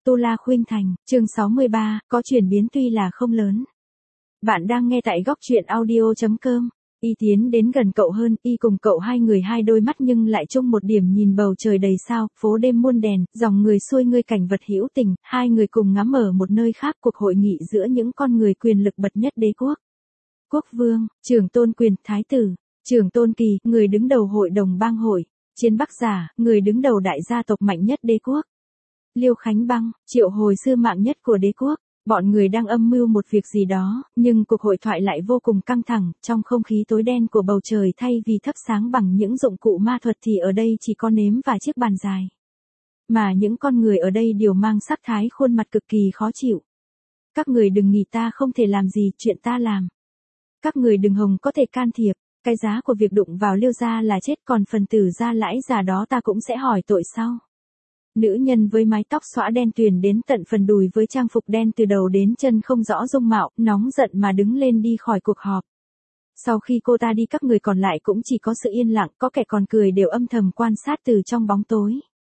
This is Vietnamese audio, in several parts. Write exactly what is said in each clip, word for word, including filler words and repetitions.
Tu La Khuynh Thành, chương sáu mươi ba, có chuyển biến tuy là không lớn. Bạn đang nghe tại góc truyện audio chấm com. Y tiến đến gần cậu hơn, Y cùng cậu hai người hai đôi mắt nhưng lại chung một điểm nhìn bầu trời đầy sao, phố đêm muôn đèn, dòng người xuôi ngươi cảnh vật hữu tình, hai người cùng ngắm ở một nơi khác cuộc hội nghị giữa những con người quyền lực bậc nhất đế quốc. Quốc vương, trưởng tôn quyền, thái tử, trưởng tôn kỳ, người đứng đầu hội đồng bang hội, Chiến Bắc Giả, người đứng đầu đại gia tộc mạnh nhất đế quốc. Liêu Khánh Băng, triệu hồi sư mạng nhất của đế quốc, bọn người đang âm mưu một việc gì đó, nhưng cuộc hội thoại lại vô cùng căng thẳng, trong không khí tối đen của bầu trời thay vì thắp sáng bằng những dụng cụ ma thuật thì ở đây chỉ có nếm và chiếc bàn dài. Mà những con người ở đây đều mang sắc thái khuôn mặt cực kỳ khó chịu. Các người đừng nghĩ ta không thể làm gì, chuyện ta làm. Các người đừng hòng có thể can thiệp, cái giá của việc đụng vào Liêu gia là chết, còn phần tử gia lãi già đó ta cũng sẽ hỏi tội sau. Nữ nhân với mái tóc xõa đen tuyền đến tận phần đùi với trang phục đen từ đầu đến chân không rõ dung mạo, nóng giận mà đứng lên đi khỏi cuộc họp. Sau khi cô ta đi các người còn lại cũng chỉ có sự yên lặng, có kẻ còn cười đều âm thầm quan sát từ trong bóng tối.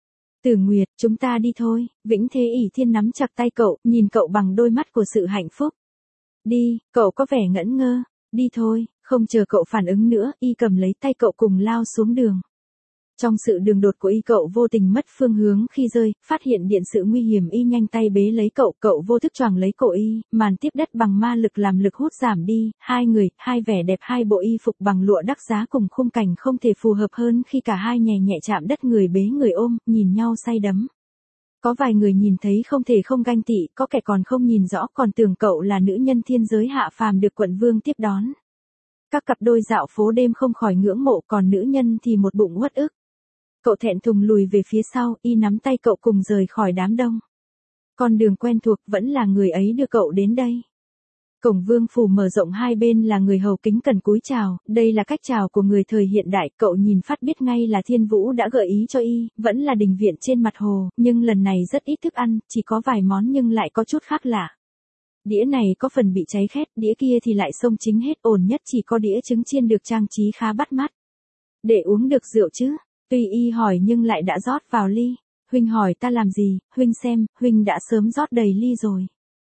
Tử Nguyệt, chúng ta đi thôi, Vĩnh Thế ỷ Thiên nắm chặt tay cậu, nhìn cậu bằng đôi mắt của sự hạnh phúc. Đi, cậu có vẻ ngẩn ngơ, đi thôi, không chờ cậu phản ứng nữa, Y cầm lấy tay cậu cùng lao xuống đường. Trong sự đường đột của Y cậu vô tình mất phương hướng khi rơi, phát hiện điện sự nguy hiểm Y nhanh tay bế lấy cậu, cậu vô thức choàng lấy cổ Y, màn tiếp đất bằng ma lực làm lực hút giảm đi, hai người, hai vẻ đẹp hai bộ y phục bằng lụa đắt giá cùng khung cảnh không thể phù hợp hơn khi cả hai nhẹ nhẹ chạm đất, người bế người ôm, nhìn nhau say đắm. Có vài người nhìn thấy không thể không ganh tị, có kẻ còn không nhìn rõ còn tưởng cậu là nữ nhân thiên giới hạ phàm được quận vương tiếp đón. Các cặp đôi dạo phố đêm không khỏi ngưỡng mộ, còn nữ nhân thì một bụng uất ức. Cậu thẹn thùng lùi về phía sau, Y nắm tay cậu cùng rời khỏi đám đông. Con đường quen thuộc vẫn là người ấy đưa cậu đến đây. Cổng vương phủ mở rộng, hai bên là người hầu kính cẩn cúi chào, đây là cách chào của người thời hiện đại, cậu nhìn phát biết ngay là Thiên Vũ đã gợi ý cho Y, vẫn là đình viện trên mặt hồ, nhưng lần này rất ít thức ăn, chỉ có vài món nhưng lại có chút khác lạ. Đĩa này có phần bị cháy khét, đĩa kia thì lại xông chính hết, ổn nhất chỉ có đĩa trứng chiên được trang trí khá bắt mắt. Để uống được rượu chứ? Tuy Y hỏi nhưng lại đã rót vào ly. Huynh hỏi ta làm gì, Huynh xem, Huynh đã sớm rót đầy ly rồi.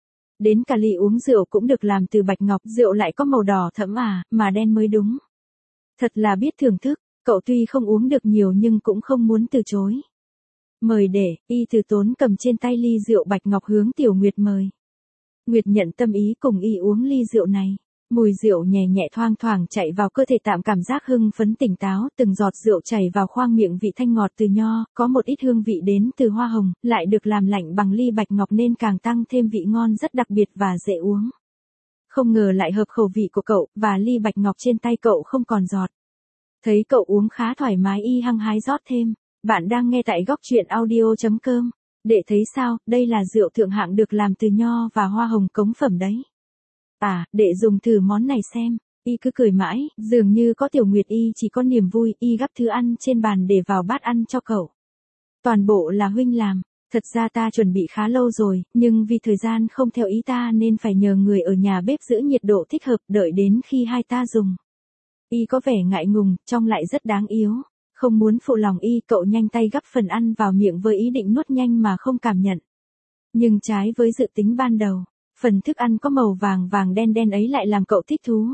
Đến cả ly uống rượu cũng được làm từ bạch ngọc, rượu lại có màu đỏ thẫm à, mà đen mới đúng. Thật là biết thưởng thức, cậu tuy không uống được nhiều nhưng cũng không muốn từ chối. Mời để, Y từ tốn cầm trên tay ly rượu bạch ngọc hướng Tiểu Nguyệt mời. Nguyệt nhận tâm ý cùng Y uống ly rượu này. Mùi rượu nhẹ nhẹ thoang thoảng chạy vào cơ thể, tạm cảm giác hưng phấn tỉnh táo, từng giọt rượu chảy vào khoang miệng, vị thanh ngọt từ nho, có một ít hương vị đến từ hoa hồng, lại được làm lạnh bằng ly bạch ngọc nên càng tăng thêm vị ngon rất đặc biệt và dễ uống. Không ngờ lại hợp khẩu vị của cậu, và ly bạch ngọc trên tay cậu không còn giọt. Thấy cậu uống khá thoải mái, Y hăng hái rót thêm. Bạn đang nghe tại góc truyện audio chấm com. Để thấy sao, đây là rượu thượng hạng được làm từ nho và hoa hồng cống phẩm đấy. À, để dùng thử món này xem. Y cứ cười mãi, dường như có Tiểu Nguyệt Y chỉ có niềm vui. Y gắp thứ ăn trên bàn để vào bát ăn cho cậu. Toàn bộ là Huynh làm. Thật ra ta chuẩn bị khá lâu rồi, nhưng vì thời gian không theo ý ta nên phải nhờ người ở nhà bếp giữ nhiệt độ thích hợp, đợi đến khi hai ta dùng. Y có vẻ ngại ngùng, trông lại rất đáng yếu. Không muốn phụ lòng Y, cậu nhanh tay gắp phần ăn vào miệng với ý định nuốt nhanh mà không cảm nhận. Nhưng trái với dự tính ban đầu, phần thức ăn có màu vàng vàng đen đen ấy lại làm cậu thích thú.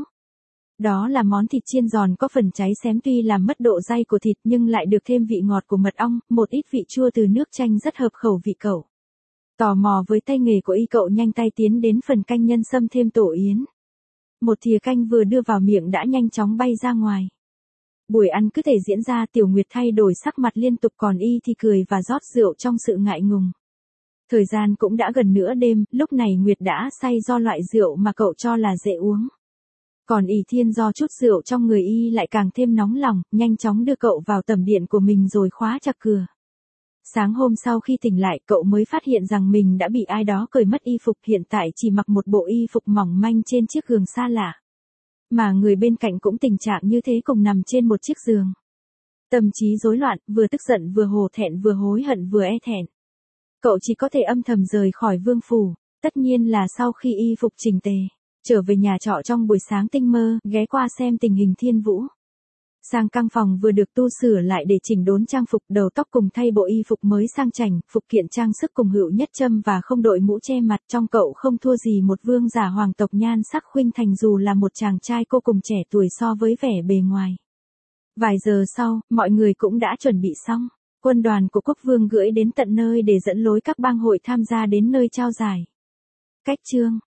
Đó là món thịt chiên giòn có phần cháy xém, tuy làm mất độ dai của thịt nhưng lại được thêm vị ngọt của mật ong, một ít vị chua từ nước chanh rất hợp khẩu vị cậu. Tò mò với tay nghề của Y, cậu nhanh tay tiến đến phần canh nhân sâm thêm tổ yến. Một thìa canh vừa đưa vào miệng đã nhanh chóng bay ra ngoài. Buổi ăn cứ thể diễn ra, Tiểu Nguyệt thay đổi sắc mặt liên tục, còn Y thì cười và rót rượu trong sự ngại ngùng. Thời gian cũng đã gần nửa đêm, lúc này Nguyệt đã say do loại rượu mà cậu cho là dễ uống. Còn ỷ Thiên do chút rượu trong người Y lại càng thêm nóng lòng, nhanh chóng đưa cậu vào tẩm điện của mình rồi khóa chặt cửa. Sáng hôm sau khi tỉnh lại, cậu mới phát hiện rằng mình đã bị ai đó cởi mất y phục, hiện tại chỉ mặc một bộ y phục mỏng manh trên chiếc giường xa lạ. Mà người bên cạnh cũng tình trạng như thế, cùng nằm trên một chiếc giường. Tâm trí rối loạn, vừa tức giận vừa hổ thẹn, vừa hối hận vừa e thẹn. Cậu chỉ có thể âm thầm rời khỏi vương phủ, tất nhiên là sau khi y phục chỉnh tề, trở về nhà trọ trong buổi sáng tinh mơ, ghé qua xem tình hình Thiên Vũ. Sang căn phòng vừa được tu sửa lại để chỉnh đốn trang phục, đầu tóc cùng thay bộ y phục mới sang chảnh, phụ kiện trang sức cùng hữu nhất châm và không đội mũ che mặt, trong cậu không thua gì một vương giả hoàng tộc nhan sắc khuynh thành dù là một chàng trai cô cùng trẻ tuổi so với vẻ bề ngoài. Vài giờ sau, mọi người cũng đã chuẩn bị xong. Quân đoàn của quốc vương gửi đến tận nơi để dẫn lối các bang hội tham gia đến nơi trao giải. Cách chương